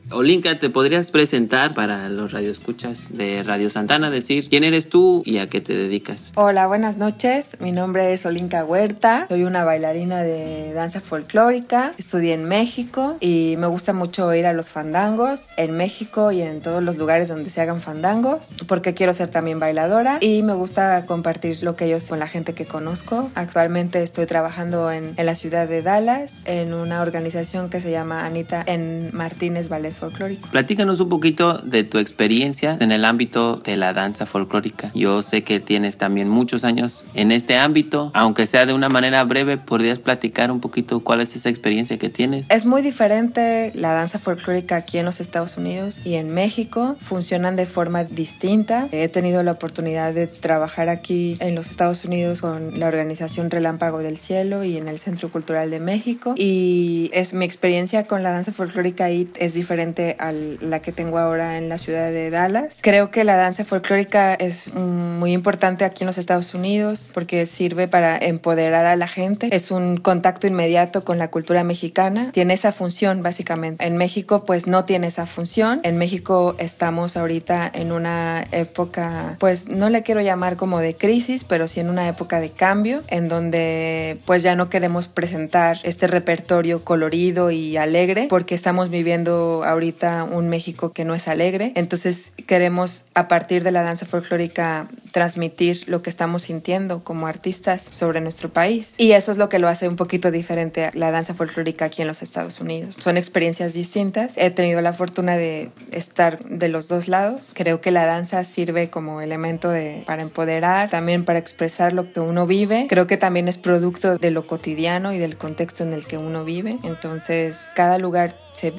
Olinka, ¿te podrías presentar para los radioescuchas de Radio Santana? Decir quién eres tú y a qué te dedicas. Hola, buenas noches. Mi nombre es Olinka Huerta. Soy una bailarina de danza folclórica. Estudié en México y me gusta mucho ir a los fandangos en México y en todos los lugares donde se hagan fandangos, porque quiero ser también bailadora y me gusta compartir lo que yo sé con la gente que conozco. Actualmente estoy trabajando en la ciudad de Dallas en una organización que se llama Anita en Martínez Ballet Folclórico. Platícanos un poquito de tu experiencia en el ámbito de la danza folclórica. Yo sé que tienes también muchos años en este ámbito, aunque sea de una manera breve, ¿podrías platicar un poquito cuál es esa experiencia que tienes? Es muy diferente la danza folclórica aquí en los Estados Unidos y en México. Funcionan de forma distinta. He tenido la oportunidad de trabajar aquí en los Estados Unidos con la organización Relámpago del Cielo y en el Centro Cultural de México, y mi experiencia con la danza folclórica ahí es diferente a la que tengo ahora en la ciudad de Dallas. Creo que la danza folclórica es muy importante aquí en los Estados Unidos porque sirve para empoderar a la gente. Es un contacto inmediato con la cultura mexicana. Tiene esa función básicamente. En México pues no tiene esa función. En México estamos ahorita en una época, pues no le quiero llamar como de crisis, pero sí en una época de cambio en donde pues ya no queremos presentar este repertorio colorido y alegre porque estamos viviendo ahorita un México que no es alegre. Entonces queremos a partir de la danza folclórica transmitir lo que estamos sintiendo como artistas sobre nuestro país, y eso es lo que lo hace un poquito diferente a la danza folclórica aquí en los Estados Unidos. Son experiencias distintas. He tenido la fortuna de estar de los dos lados. Creo que la danza sirve como elemento para empoderar, también para expresar lo que uno vive. Creo que también es producto de lo cotidiano y del contexto en el que uno vive. Entonces cada lugar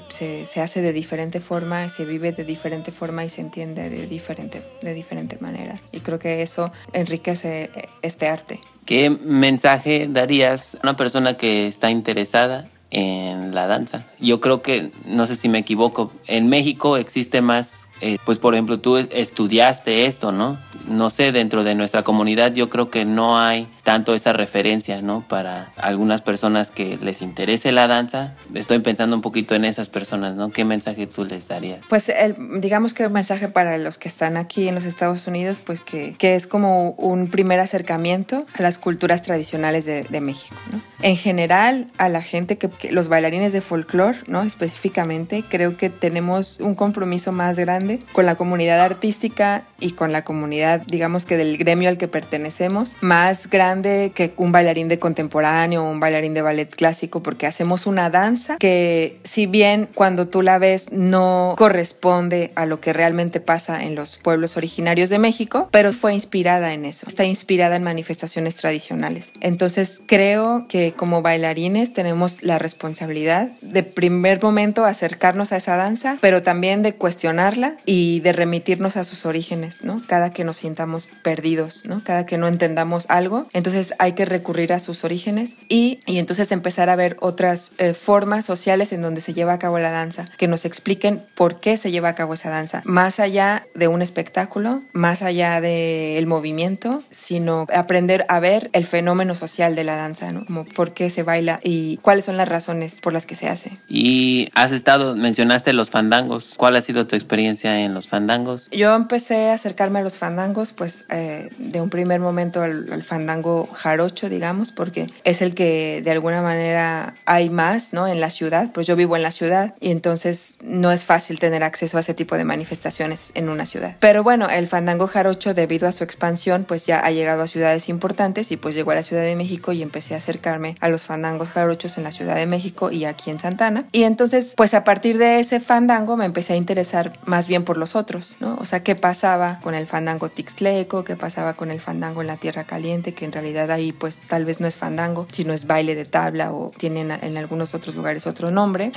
se hace de diferente forma, se vive de diferente forma y se entiende de diferente manera. Y creo que eso enriquece este arte. ¿Qué mensaje darías a una persona que está interesada en la danza? Yo creo que, no sé si me equivoco, en México existe más, pues por ejemplo tú estudiaste esto, ¿no? No sé, dentro de nuestra comunidad yo creo que no hay tanto esa referencia, ¿no? Para algunas personas que les interese la danza. Estoy pensando un poquito en esas personas, ¿no? ¿Qué mensaje tú les darías? Pues digamos que el mensaje para los que están aquí en los Estados Unidos, pues que es como un primer acercamiento a las culturas tradicionales de México, ¿no? En general, a la gente que los bailarines de folclore, ¿no? Específicamente, creo que tenemos un compromiso más grande con la comunidad artística y con la comunidad, digamos que del gremio al que pertenecemos, más grande que un bailarín de contemporáneo o un bailarín de ballet clásico, porque hacemos una danza que, si bien cuando tú la ves no corresponde a lo que realmente pasa en los pueblos originarios de México, pero fue inspirada en eso, está inspirada en manifestaciones tradicionales. Entonces creo que como bailarines tenemos la responsabilidad de primer momento acercarnos a esa danza, pero también de cuestionarla y de remitirnos a sus orígenes, ¿no? Cada que nos sintamos perdidos, ¿no? Cada que no entendamos algo, entonces hay que recurrir a sus orígenes y entonces empezar a ver otras formas sociales en donde se lleva a cabo la danza, que nos expliquen por qué se lleva a cabo esa danza, más allá de un espectáculo, más allá del movimiento, sino aprender a ver el fenómeno social de la danza, ¿no? Como por qué se baila y cuáles son las razones por las que se hace. Y mencionaste los fandangos. ¿Cuál ha sido tu experiencia en los fandangos? Yo empecé a acercarme a los fandangos, pues de un primer momento al fandango jarocho, digamos, porque es el que de alguna manera hay más, ¿no? En la ciudad, pues yo vivo en la ciudad y entonces no es fácil tener acceso a ese tipo de manifestaciones en una ciudad. Pero bueno, el fandango jarocho, debido a su expansión, pues ya ha llegado a ciudades importantes y pues llegó a la Ciudad de México y empecé a acercarme a los fandangos jarochos en la Ciudad de México y aquí en Santana. Y entonces, pues a partir de ese fandango me empecé a interesar más bien por los otros, ¿no? O sea, qué pasaba con el fandango tixtleco, qué pasaba con el fandango en la Tierra Caliente, que en realidad ahí pues tal vez no es fandango, sino es baile de tabla o tienen en algunos otros lugares otro nombre,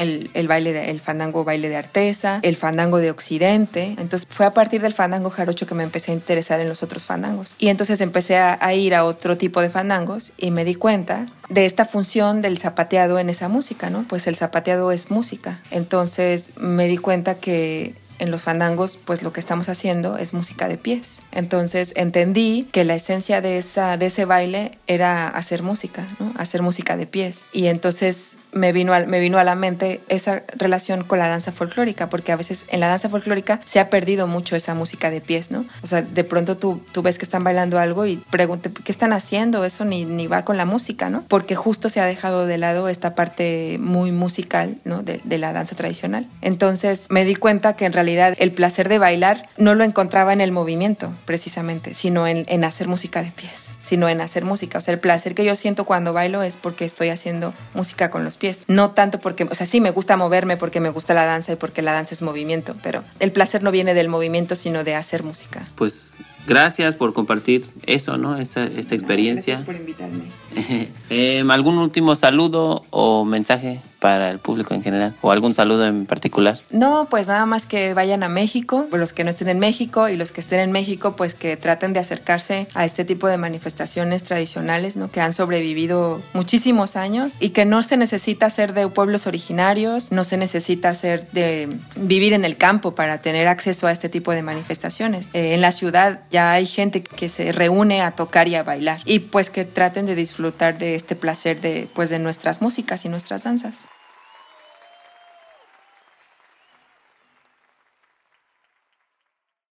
el fandango baile de artesa, el fandango de occidente. Entonces fue a partir del fandango jarocho que me empecé a interesar en los otros fandangos y entonces empecé a ir a otro tipo de fandangos y me di cuenta de esta función del zapateado en esa música, ¿no? Pues el zapateado es música. Entonces me di cuenta que en los fandangos, pues lo que estamos haciendo es música de pies. Entonces entendí que la esencia de ese baile era hacer música, ¿no? Hacer música de pies. Y entonces me vino a la mente esa relación con la danza folclórica, porque a veces en la danza folclórica se ha perdido mucho esa música de pies, ¿no? O sea, de pronto tú ves que están bailando algo y preguntas, ¿qué están haciendo? Eso ni va con la música, ¿no? Porque justo se ha dejado de lado esta parte muy musical, ¿no? de la danza tradicional. Entonces me di cuenta que en realidad el placer de bailar no lo encontraba en el movimiento, precisamente, sino en hacer música de pies, sino en hacer música. O sea, el placer que yo siento cuando bailo es porque estoy haciendo música con los pies. No tanto porque, o sea, sí me gusta moverme porque me gusta la danza y porque la danza es movimiento, pero el placer no viene del movimiento, sino de hacer música. Pues gracias por compartir eso, ¿no? Esa experiencia. Gracias por invitarme. ¿Algún último saludo o mensaje para el público en general? ¿O algún saludo en particular? No, pues nada más que vayan a México, los que no estén en México, y los que estén en México, pues que traten de acercarse a este tipo de manifestaciones tradicionales, ¿no? Que han sobrevivido muchísimos años y que no se necesita ser de pueblos originarios, no se necesita ser de vivir en el campo para tener acceso a este tipo de manifestaciones. En la ciudad ya hay gente que se reúne a tocar y a bailar, y pues que traten de disfrutar de este placer de nuestras músicas y nuestras danzas.